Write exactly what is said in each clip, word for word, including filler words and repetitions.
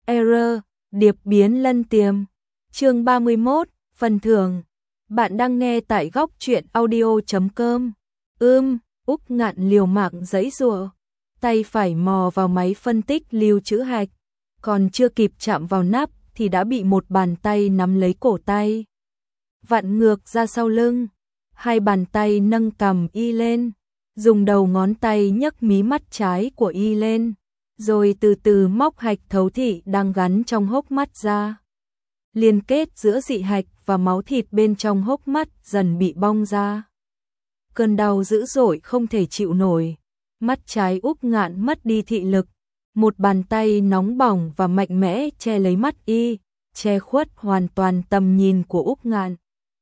Error, điệp biến lân tiềm. Chương ba mươi mốt, phần thưởng. Bạn đang nghe tại góc truyện audio chấm com. Ưm, Úc Ngạn liều mạng giãy giụa, tay phải mò vào máy phân tích lưu trữ hạch, còn chưa kịp chạm vào nắp thì đã bị một bàn tay nắm lấy cổ tay, vặn ngược ra sau lưng. Hai bàn tay nâng cằm y lên, dùng đầu ngón tay nhấc mí mắt trái của y lên, rồi từ từ móc hạch thấu thị đang gắn trong hốc mắt ra. Liên kết giữa dị hạch và máu thịt bên trong hốc mắt dần bị bong ra. Cơn đau dữ dội không thể chịu nổi, mắt trái Úc Ngạn mất đi thị lực, một bàn tay nóng bỏng và mạnh mẽ che lấy mắt y, che khuất hoàn toàn tầm nhìn của Úc Ngạn.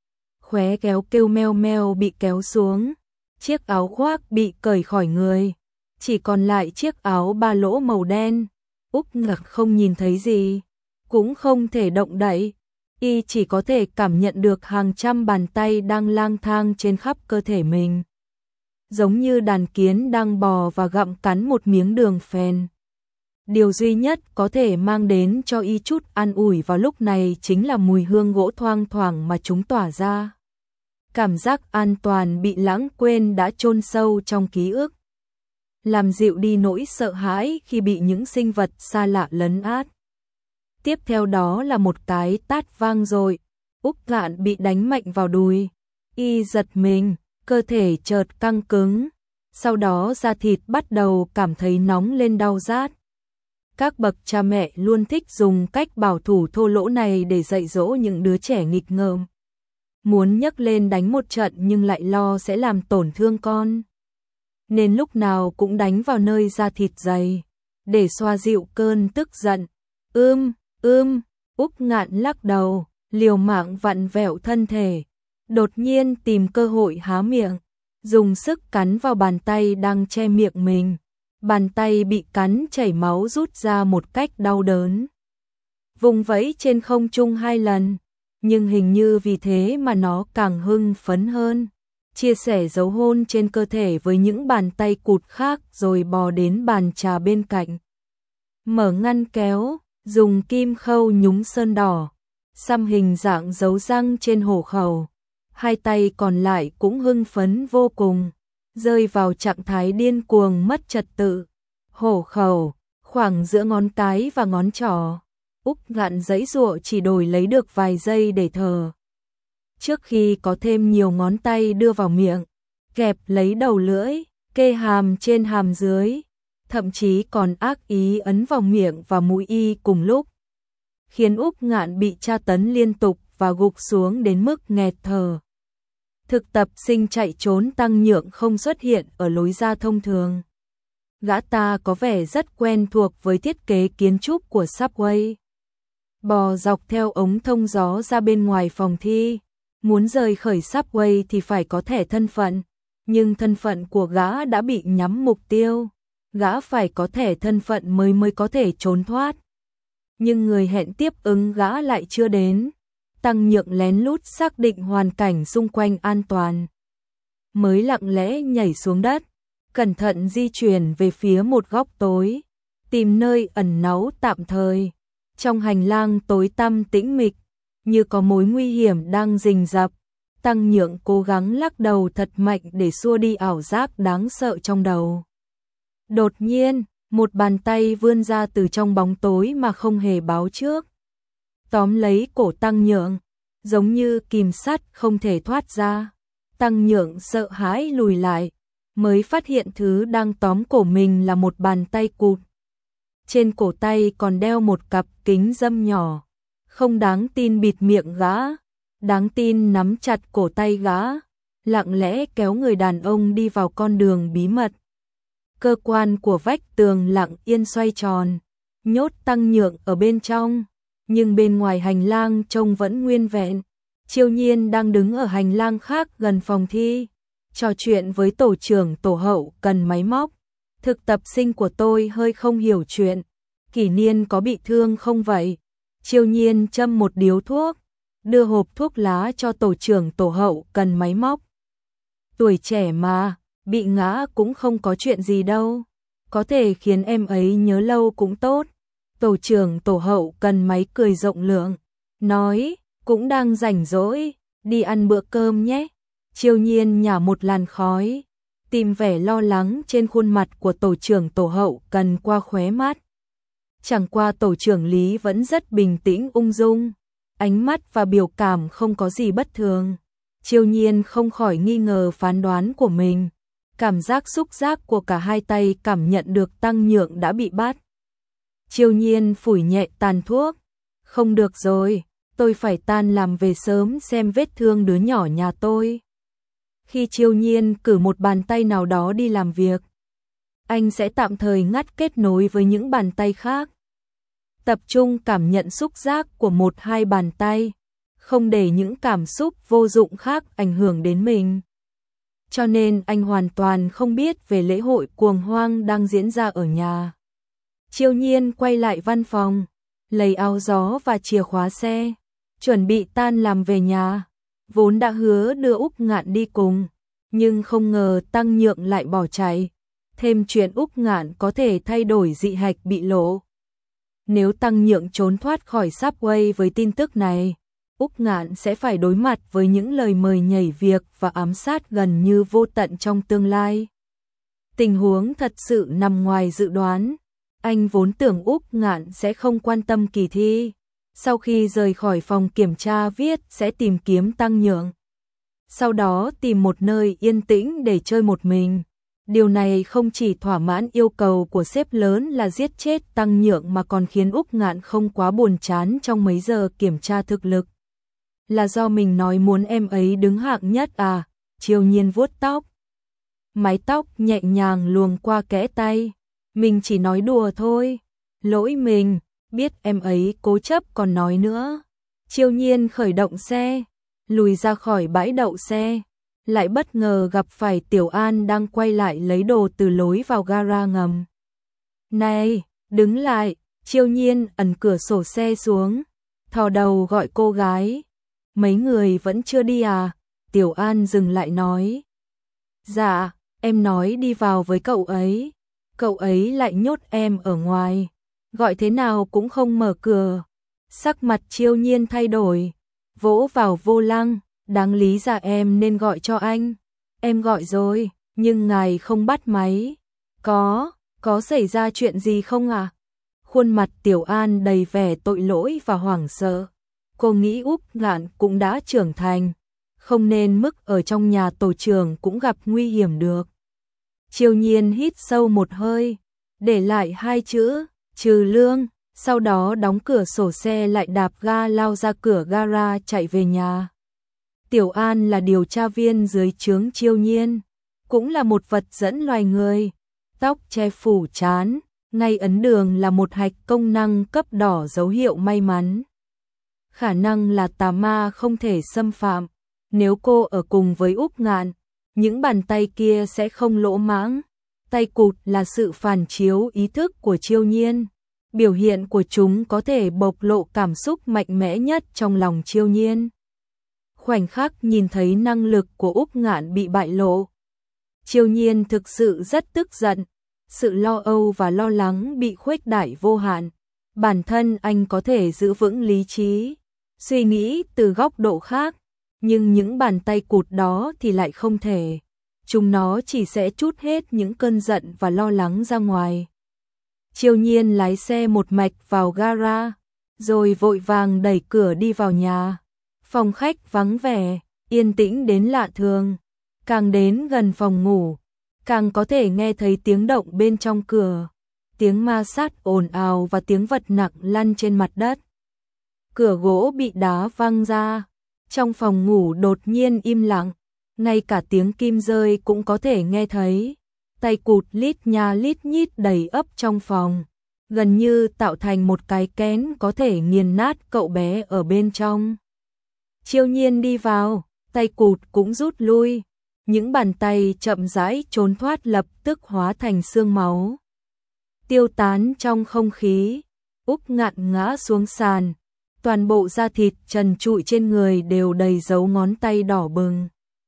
Khóe kéo kêu meo meo bị kéo xuống, chiếc áo khoác bị cởi khỏi người, chỉ còn lại chiếc áo ba lỗ màu đen. Úc Ngạn không nhìn thấy gì, cũng không thể động đậy, y chỉ có thể cảm nhận được hàng trăm bàn tay đang lang thang trên khắp cơ thể mình, giống như đàn kiến đang bò và gặm cắn một miếng đường phèn. Điều duy nhất có thể mang đến cho y chút an ủi vào lúc này chính là mùi hương gỗ thoang thoảng mà chúng tỏa ra. Cảm giác an toàn bị lãng quên đã chôn sâu trong ký ức, làm dịu đi nỗi sợ hãi khi bị những sinh vật xa lạ lấn át. Tiếp theo đó là một cái tát vang dội, Úc Ngạn bị đánh mạnh vào đùi, y giật mình, cơ thể chợt căng cứng, sau đó da thịt bắt đầu cảm thấy nóng lên đau rát. Các bậc cha mẹ luôn thích dùng cách bảo thủ thô lỗ này để dạy dỗ những đứa trẻ nghịch ngợm, muốn nhấc lên đánh một trận nhưng lại lo sẽ làm tổn thương con, nên lúc nào cũng đánh vào nơi da thịt dày để xoa dịu cơn tức giận. Ưm, ưm, Úc Ngạn lắc đầu, liều mạng vặn vẹo thân thể, đột nhiên tìm cơ hội há miệng, dùng sức cắn vào bàn tay đang che miệng mình. Bàn tay bị cắn chảy máu rút ra một cách đau đớn, vùng vẫy trên không trung hai lần, nhưng hình như vì thế mà nó càng hưng phấn hơn, chia sẻ dấu hôn trên cơ thể với những bàn tay cụt khác rồi bò đến bàn trà bên cạnh, mở ngăn kéo, dùng kim khâu nhúng sơn đỏ, xăm hình dạng dấu răng trên hổ khẩu. Hai tay còn lại cũng hưng phấn vô cùng, rơi vào trạng thái điên cuồng mất trật tự. Hổ khẩu, khoảng giữa ngón cái và ngón trỏ, Úc Ngạn giãy giụa chỉ đổi lấy được vài giây để thở, trước khi có thêm nhiều ngón tay đưa vào miệng, kẹp lấy đầu lưỡi, kê hàm trên hàm dưới, thậm chí còn ác ý ấn vào miệng và mũi y cùng lúc, khiến Úc Ngạn bị tra tấn liên tục và gục xuống đến mức nghẹt thở. Thực tập sinh chạy trốn Tăng Nhượng không xuất hiện ở lối ra thông thường. Gã ta có vẻ rất quen thuộc với thiết kế kiến trúc của Subway. Bò dọc theo ống thông gió ra bên ngoài phòng thi, muốn rời khỏi Subway thì phải có thẻ thân phận, nhưng thân phận của gã đã bị nhắm mục tiêu, gã phải có thẻ thân phận mới mới có thể trốn thoát. Nhưng người hẹn tiếp ứng gã lại chưa đến. Tăng Nhượng lén lút xác định hoàn cảnh xung quanh an toàn, mới lặng lẽ nhảy xuống đất, cẩn thận di chuyển về phía một góc tối, tìm nơi ẩn náu tạm thời. Trong hành lang tối tăm tĩnh mịch, như có mối nguy hiểm đang rình rập, Tăng Nhượng cố gắng lắc đầu thật mạnh để xua đi ảo giác đáng sợ trong đầu. Đột nhiên, một bàn tay vươn ra từ trong bóng tối mà không hề báo trước, tóm lấy cổ Tăng Nhượng, giống như kìm sắt không thể thoát ra. Tăng Nhượng sợ hãi lùi lại, mới phát hiện thứ đang tóm cổ mình là một bàn tay cụt. Trên cổ tay còn đeo một cặp kính râm nhỏ, không đáng tin bịt miệng gã, đáng tin nắm chặt cổ tay gã, lặng lẽ kéo người đàn ông đi vào con đường bí mật. Cơ quan của vách tường lặng yên xoay tròn, nhốt Tăng Nhượng ở bên trong. Nhưng bên ngoài hành lang trông vẫn nguyên vẹn. Chiêu Nhiên đang đứng ở hành lang khác gần phòng thi, trò chuyện với tổ trưởng tổ hậu cần máy móc. Thực tập sinh của tôi hơi không hiểu chuyện, Kỷ Niên có bị thương không vậy? Chiêu Nhiên châm một điếu thuốc, đưa hộp thuốc lá cho tổ trưởng tổ hậu cần máy móc. Tuổi trẻ mà, bị ngã cũng không có chuyện gì đâu, có thể khiến em ấy nhớ lâu cũng tốt. Tổ trưởng tổ hậu cần máy cười rộng lượng, nói, cũng đang rảnh rỗi, đi ăn bữa cơm nhé. Chiêu Nhiên nhả một làn khói, tìm vẻ lo lắng trên khuôn mặt của tổ trưởng tổ hậu cần qua khóe mắt. Chẳng qua tổ trưởng Lý vẫn rất bình tĩnh ung dung, ánh mắt và biểu cảm không có gì bất thường. Chiêu Nhiên không khỏi nghi ngờ phán đoán của mình, cảm giác xúc giác của cả hai tay cảm nhận được Tăng Nhượng đã bị bắt. Chiêu Nhiên phủi nhẹ tàn thuốc, không được rồi, tôi phải tan làm về sớm xem vết thương đứa nhỏ nhà tôi. Khi Chiêu Nhiên cử một bàn tay nào đó đi làm việc, anh sẽ tạm thời ngắt kết nối với những bàn tay khác. Tập trung cảm nhận xúc giác của một hai bàn tay, không để những cảm xúc vô dụng khác ảnh hưởng đến mình. Cho nên anh hoàn toàn không biết về lễ hội cuồng hoang đang diễn ra ở nhà. Chiêu Nhiên quay lại văn phòng, lấy áo gió và chìa khóa xe, chuẩn bị tan làm về nhà. Vốn đã hứa đưa Úc Ngạn đi cùng, nhưng không ngờ Tăng Nhượng lại bỏ chạy. Thêm chuyện Úc Ngạn có thể thay đổi dị hạch bị lộ. Nếu Tăng Nhượng trốn thoát khỏi Subway với tin tức này, Úc Ngạn sẽ phải đối mặt với những lời mời nhảy việc và ám sát gần như vô tận trong tương lai. Tình huống thật sự nằm ngoài dự đoán. Anh vốn tưởng Úc Ngạn sẽ không quan tâm kỳ thi. Sau khi rời khỏi phòng kiểm tra viết sẽ tìm kiếm Tăng Nhượng. Sau đó tìm một nơi yên tĩnh để chơi một mình. Điều này không chỉ thỏa mãn yêu cầu của sếp lớn là giết chết Tăng Nhượng mà còn khiến Úc Ngạn không quá buồn chán trong mấy giờ kiểm tra thực lực. Là do mình nói muốn em ấy đứng hạng nhất à? Chiêu Nhiên vuốt tóc. Mái tóc nhẹ nhàng luồn qua kẽ tay. Mình chỉ nói đùa thôi. Lỗi mình, biết em ấy cố chấp còn nói nữa. Chiêu Nhiên khởi động xe, lùi ra khỏi bãi đậu xe. Lại bất ngờ gặp phải Tiểu An đang quay lại lấy đồ từ lối vào gara ngầm. Này, đứng lại, Chiêu Nhiên ẩn cửa sổ xe xuống, thò đầu gọi cô gái. Mấy người vẫn chưa đi à? Tiểu An dừng lại nói. Dạ, em nói đi vào với cậu ấy. Cậu ấy lại nhốt em ở ngoài, gọi thế nào cũng không mở cửa. Sắc mặt Chiêu Nhiên thay đổi, vỗ vào vô lăng. Đáng lý ra em nên gọi cho anh. Em gọi rồi, nhưng ngài không bắt máy. Có, có xảy ra chuyện gì không à? Khuôn mặt Tiểu An đầy vẻ tội lỗi và hoảng sợ. Cô nghĩ Úc Ngạn cũng đã trưởng thành, không nên mức ở trong nhà tổ trưởng cũng gặp nguy hiểm được. Chiêu Nhiên hít sâu một hơi, để lại hai chữ, trừ lương, sau đó đóng cửa sổ xe lại đạp ga lao ra cửa gara chạy về nhà. Tiểu An là điều tra viên dưới trướng Chiêu Nhiên, cũng là một vật dẫn loài người, tóc che phủ trán, ngay ấn đường là một hạch công năng cấp đỏ dấu hiệu may mắn. Khả năng là tà ma không thể xâm phạm, nếu cô ở cùng với Úc Ngạn, những bàn tay kia sẽ không lỗ mãng. Tay cụt là sự phản chiếu ý thức của Chiêu Nhiên, biểu hiện của chúng có thể bộc lộ cảm xúc mạnh mẽ nhất trong lòng Chiêu Nhiên. Khoảnh khắc nhìn thấy năng lực của Úc Ngạn bị bại lộ, Chiêu Nhiên thực sự rất tức giận, sự lo âu và lo lắng bị khuếch đại vô hạn. Bản thân anh có thể giữ vững lý trí, suy nghĩ từ góc độ khác, nhưng những bàn tay cụt đó thì lại không thể. Chúng nó chỉ sẽ trút hết những cơn giận và lo lắng ra ngoài. Chiêu Nhiên lái xe một mạch vào gara, rồi vội vàng đẩy cửa đi vào nhà. Phòng khách vắng vẻ, yên tĩnh đến lạ thường. Càng đến gần phòng ngủ, càng có thể nghe thấy tiếng động bên trong cửa. Tiếng ma sát ồn ào và tiếng vật nặng lăn trên mặt đất. Cửa gỗ bị đá văng ra. Trong phòng ngủ đột nhiên im lặng, ngay cả tiếng kim rơi cũng có thể nghe thấy. Tay cụt lít nha lít nhít đầy ấp trong phòng, gần như tạo thành một cái kén có thể nghiền nát cậu bé ở bên trong. Chiêu Nhiên đi vào, tay cụt cũng rút lui. Những bàn tay chậm rãi trốn thoát lập tức hóa thành xương máu, tiêu tán trong không khí. Úc Ngạn ngã xuống sàn, toàn bộ da thịt trần trụi trên người đều đầy dấu ngón tay đỏ bừng,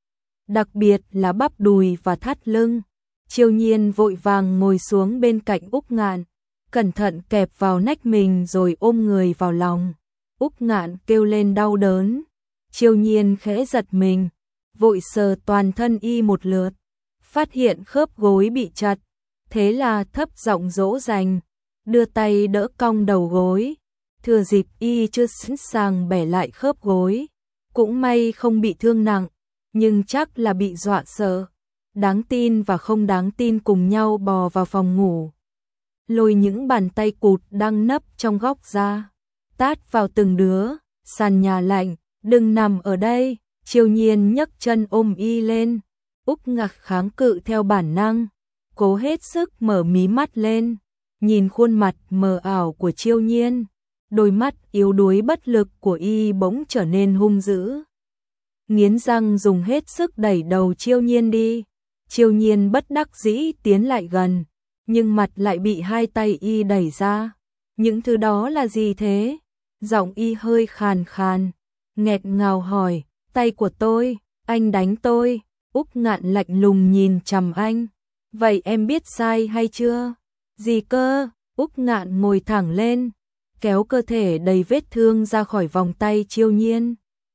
đặc biệt là bắp đùi và thắt lưng. Chiêu Nhiên vội vàng ngồi xuống bên cạnh Úc Ngạn, cẩn thận kẹp vào nách mình rồi ôm người vào lòng. Úc Ngạn kêu lên đau đớn. Chiêu Nhiên khẽ giật mình, vội sờ toàn thân y một lượt, phát hiện khớp gối bị chặt, thế là thấp giọng dỗ dành, đưa tay đỡ cong đầu gối, thừa dịp y chưa sẵn sàng bẻ lại khớp gối, cũng may không bị thương nặng, nhưng chắc là bị dọa sợ. Đáng tin và không đáng tin cùng nhau bò vào phòng ngủ, lôi những bàn tay cụt đang nấp trong góc ra, tát vào từng đứa. Sàn nhà lạnh, đừng nằm ở đây. Chiêu Nhiên nhấc chân ôm y lên. Úc Ngạn kháng cự theo bản năng, cố hết sức mở mí mắt lên, nhìn khuôn mặt mờ ảo của Chiêu Nhiên, đôi mắt yếu đuối bất lực của y bỗng trở nên hung dữ. Nghiến răng dùng hết sức đẩy đầu Chiêu Nhiên đi. Chiêu Nhiên bất đắc dĩ tiến lại gần, nhưng mặt lại bị hai tay y đẩy ra. Những thứ đó là gì thế? Giọng y hơi khàn khàn, nghẹt ngào hỏi. Tay của tôi, anh đánh tôi. Úc Ngạn lạnh lùng nhìn chằm anh. Vậy em biết sai hay chưa? Gì cơ? Úc Ngạn ngồi thẳng lên, kéo cơ thể đầy vết thương ra khỏi vòng tay Chiêu Nhiên,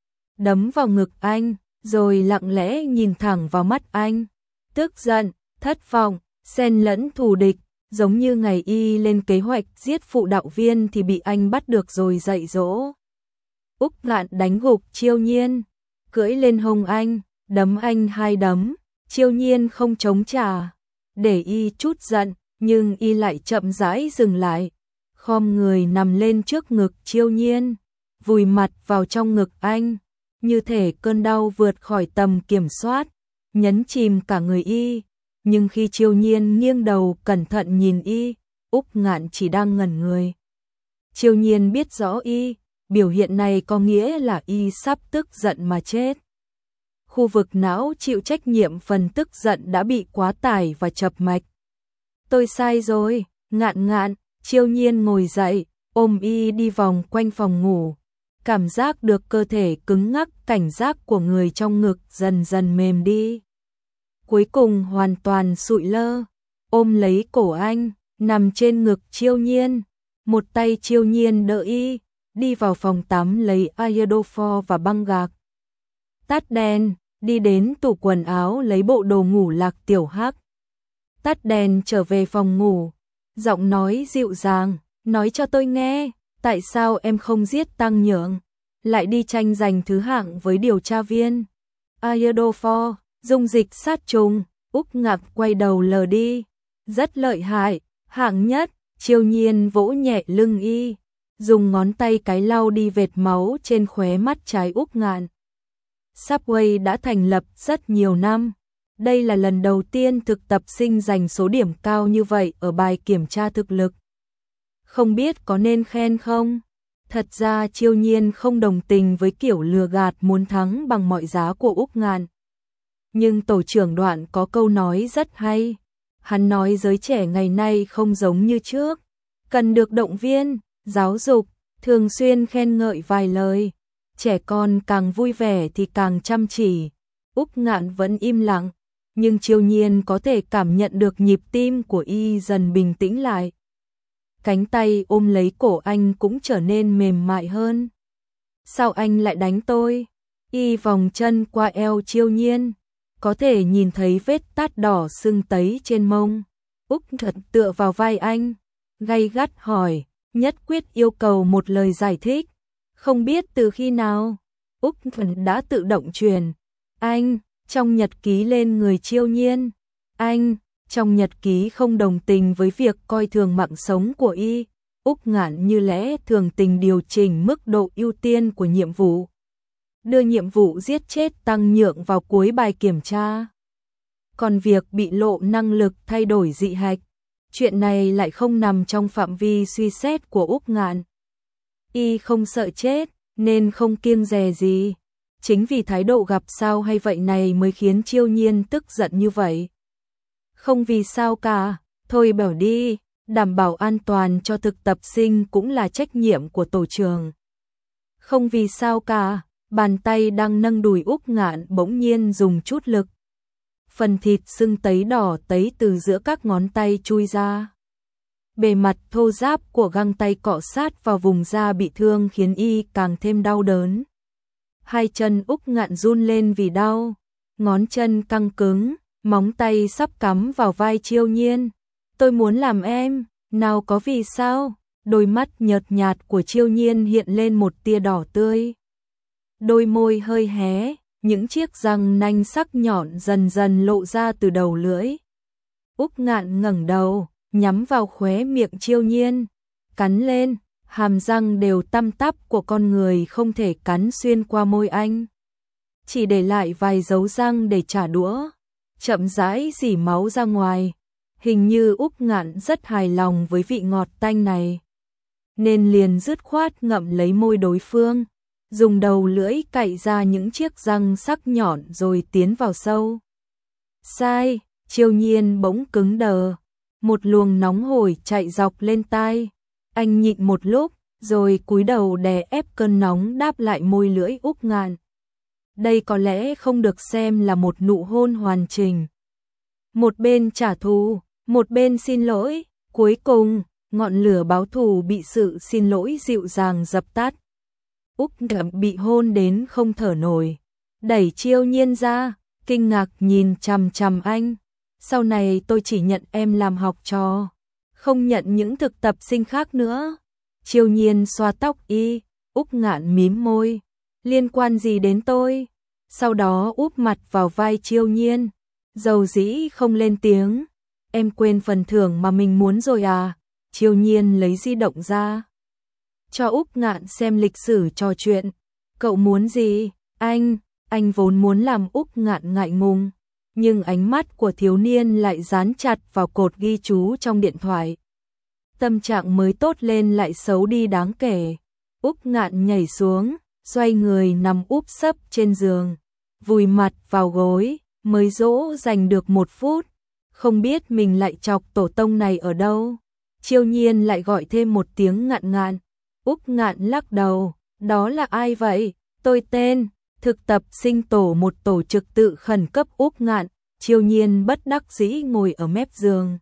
đấm vào ngực anh, rồi lặng lẽ nhìn thẳng vào mắt anh. Tức giận, thất vọng, xen lẫn thù địch, giống như ngày y lên kế hoạch giết phụ đạo viên thì bị anh bắt được rồi dạy dỗ. Úc Ngạn đánh gục Chiêu Nhiên, cưỡi lên hông anh, đấm anh hai đấm. Chiêu Nhiên không chống trả, để y chút giận, nhưng y lại chậm rãi dừng lại, khom người nằm lên trước ngực Chiêu Nhiên, vùi mặt vào trong ngực anh, như thể cơn đau vượt khỏi tầm kiểm soát, nhấn chìm cả người y. Nhưng khi Chiêu Nhiên nghiêng đầu cẩn thận nhìn y, Úc Ngạn chỉ đang ngẩn người. Chiêu Nhiên biết rõ y, biểu hiện này có nghĩa là y sắp tức giận mà chết. Khu vực não chịu trách nhiệm phần tức giận đã bị quá tải và chập mạch. Tôi sai rồi, Ngạn Ngạn. Chiêu Nhiên ngồi dậy, ôm y đi vòng quanh phòng ngủ. Cảm giác được cơ thể cứng ngắc, cảnh giác của người trong ngực dần dần mềm đi. Cuối cùng hoàn toàn sụi lơ, ôm lấy cổ anh, nằm trên ngực Chiêu Nhiên. Một tay Chiêu Nhiên đỡ y, đi vào phòng tắm lấy iodophor và băng gạc. Tắt đèn, đi đến tủ quần áo lấy bộ đồ ngủ Lạc Tiểu Hắc. Tắt đèn trở về phòng ngủ, giọng nói dịu dàng, nói cho tôi nghe, tại sao em không giết Tăng Nhượng, lại đi tranh giành thứ hạng với điều tra viên. Iodophor, dung dịch sát trùng. Úc Ngạn quay đầu lờ đi. Rất lợi hại, hạng nhất. Chiêu Nhiên vỗ nhẹ lưng y, dùng ngón tay cái lau đi vệt máu trên khóe mắt trái Úc Ngạn. Subway đã thành lập rất nhiều năm. Đây là lần đầu tiên thực tập sinh giành số điểm cao như vậy ở bài kiểm tra thực lực. Không biết có nên khen không? Thật ra Chiêu Nhiên không đồng tình với kiểu lừa gạt muốn thắng bằng mọi giá của Úc Ngạn. Nhưng tổ trưởng Đoạn có câu nói rất hay. Hắn nói giới trẻ ngày nay không giống như trước, cần được động viên, giáo dục, thường xuyên khen ngợi vài lời. Trẻ con càng vui vẻ thì càng chăm chỉ. Úc Ngạn vẫn im lặng, nhưng Chiêu Nhiên có thể cảm nhận được nhịp tim của y dần bình tĩnh lại. Cánh tay ôm lấy cổ anh cũng trở nên mềm mại hơn. Sao anh lại đánh tôi? Y vòng chân qua eo Chiêu Nhiên, có thể nhìn thấy vết tát đỏ sưng tấy trên mông. Úc thật tựa vào vai anh, gay gắt hỏi, nhất quyết yêu cầu một lời giải thích. Không biết từ khi nào, Úc đã tự động truyền. Anh, trong nhật ký lên người Chiêu Nhiên. Anh, trong nhật ký không đồng tình với việc coi thường mạng sống của y. Úc Ngạn như lẽ thường tình điều chỉnh mức độ ưu tiên của nhiệm vụ, đưa nhiệm vụ giết chết Tăng Nhượng vào cuối bài kiểm tra. Còn việc bị lộ năng lực thay đổi dị hạch, chuyện này lại không nằm trong phạm vi suy xét của Úc Ngạn. Y không sợ chết, nên không kiêng dè gì. Chính vì thái độ gặp sao hay vậy này mới khiến Chiêu Nhiên tức giận như vậy. Không vì sao cả, thôi bảo đi, đảm bảo an toàn cho thực tập sinh cũng là trách nhiệm của tổ trưởng. Không vì sao cả, bàn tay đang nâng đùi Úc Ngạn bỗng nhiên dùng chút lực. Phần thịt sưng tấy đỏ tấy từ giữa các ngón tay chui ra. Bề mặt thô ráp của găng tay cọ sát vào vùng da bị thương khiến y càng thêm đau đớn. Hai chân Úc Ngạn run lên vì đau, ngón chân căng cứng, móng tay sắp cắm vào vai Chiêu Nhiên. Tôi muốn làm em, nào có vì sao? Đôi mắt nhợt nhạt của Chiêu Nhiên hiện lên một tia đỏ tươi. Đôi môi hơi hé, những chiếc răng nanh sắc nhọn dần dần lộ ra từ đầu lưỡi. Úc Ngạn ngẩng đầu, nhắm vào khóe miệng Chiêu Nhiên, cắn lên, hàm răng đều tăm tắp của con người không thể cắn xuyên qua môi anh. Chỉ để lại vài dấu răng để trả đũa, chậm rãi rỉ máu ra ngoài. Hình như Úc Ngạn rất hài lòng với vị ngọt tanh này, nên liền dứt khoát ngậm lấy môi đối phương, dùng đầu lưỡi cạy ra những chiếc răng sắc nhọn rồi tiến vào sâu. Sai, Chiêu Nhiên bỗng cứng đờ, một luồng nóng hổi chạy dọc lên tai. Anh nhịn một lúc, rồi cúi đầu đè ép cơn nóng đáp lại môi lưỡi Úc Ngạn. Đây có lẽ không được xem là một nụ hôn hoàn chỉnh. Một bên trả thù, một bên xin lỗi, cuối cùng, ngọn lửa báo thù bị sự xin lỗi dịu dàng dập tắt. Úc Ngạn bị hôn đến không thở nổi, đẩy Chiêu Nhiên ra, kinh ngạc nhìn chằm chằm anh. Sau này tôi chỉ nhận em làm học trò, không nhận những thực tập sinh khác nữa. Chiêu Nhiên xoa tóc y, Úc Ngạn mím môi. Liên quan gì đến tôi? Sau đó úp mặt vào vai Chiêu Nhiên, dầu dĩ không lên tiếng. Em quên phần thưởng mà mình muốn rồi à? Chiêu Nhiên lấy di động ra, cho Úc Ngạn xem lịch sử trò chuyện. Cậu muốn gì? Anh, anh vốn muốn làm Úc Ngạn ngại ngùng, nhưng ánh mắt của thiếu niên lại dán chặt vào cột ghi chú trong điện thoại. Tâm trạng mới tốt lên lại xấu đi đáng kể. Úc Ngạn nhảy xuống, xoay người nằm úp sấp trên giường, vùi mặt vào gối, mới dỗ dành được một phút. Không biết mình lại chọc tổ tông này ở đâu. Chiêu Nhiên lại gọi thêm một tiếng Ngạn Ngạn. Úc Ngạn lắc đầu, đó là ai vậy? Tôi tên, thực tập sinh tổ một tổ trực tự khẩn cấp Úc Ngạn. Chiêu Nhiên bất đắc dĩ ngồi ở mép giường,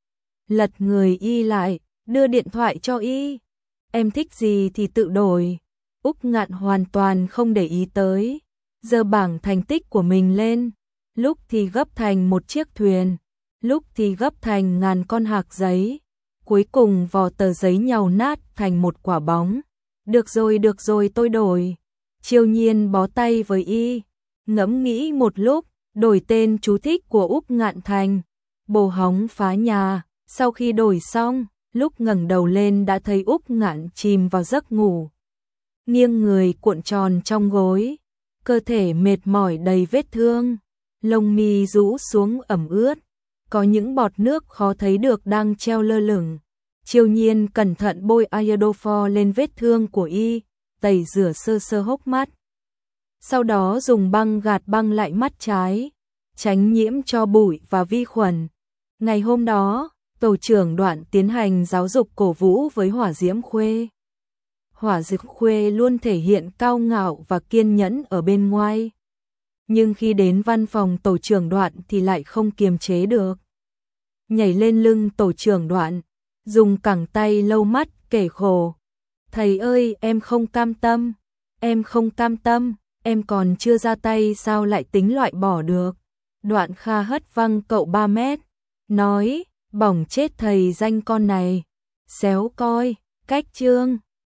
lật người y lại, đưa điện thoại cho y. Em thích gì thì tự đổi. Úc Ngạn hoàn toàn không để ý tới, giơ bảng thành tích của mình lên, lúc thì gấp thành một chiếc thuyền, lúc thì gấp thành ngàn con hạc giấy, cuối cùng vò tờ giấy nhàu nát thành một quả bóng. Được rồi, được rồi, tôi đổi. Chiêu Nhiên bó tay với y, ngẫm nghĩ một lúc, đổi tên chú thích của Úc Ngạn thành Bồ Hóng Phá Nhà. Sau khi đổi xong, lúc ngẩng đầu lên đã thấy Úc Ngạn chìm vào giấc ngủ, nghiêng người cuộn tròn trong gối, cơ thể mệt mỏi đầy vết thương, lông mi rũ xuống ẩm ướt, có những bọt nước khó thấy được đang treo lơ lửng. Chiêu Nhiên cẩn thận bôi iodofor lên vết thương của y, tẩy rửa sơ sơ hốc mắt. Sau đó dùng băng gạt băng lại mắt trái, tránh nhiễm tro bụi và vi khuẩn. Ngày hôm đó, tổ trưởng Đoạn tiến hành giáo dục cổ vũ với Hỏa Diễm Khuê. Hỏa Diễm Khuê luôn thể hiện cao ngạo và kiên nhẫn ở bên ngoài, nhưng khi đến văn phòng tổ trưởng Đoạn thì lại không kiềm chế được. Nhảy lên lưng tổ trưởng Đoạn, dùng cẳng tay lau mắt kể khổ. Thầy ơi, em không cam tâm, em không cam tâm, em còn chưa ra tay sao lại tính loại bỏ được. Đoạn Kha hất văng cậu ba mét, nói, bỏng chết thầy danh con này. Xéo coi, cách chương.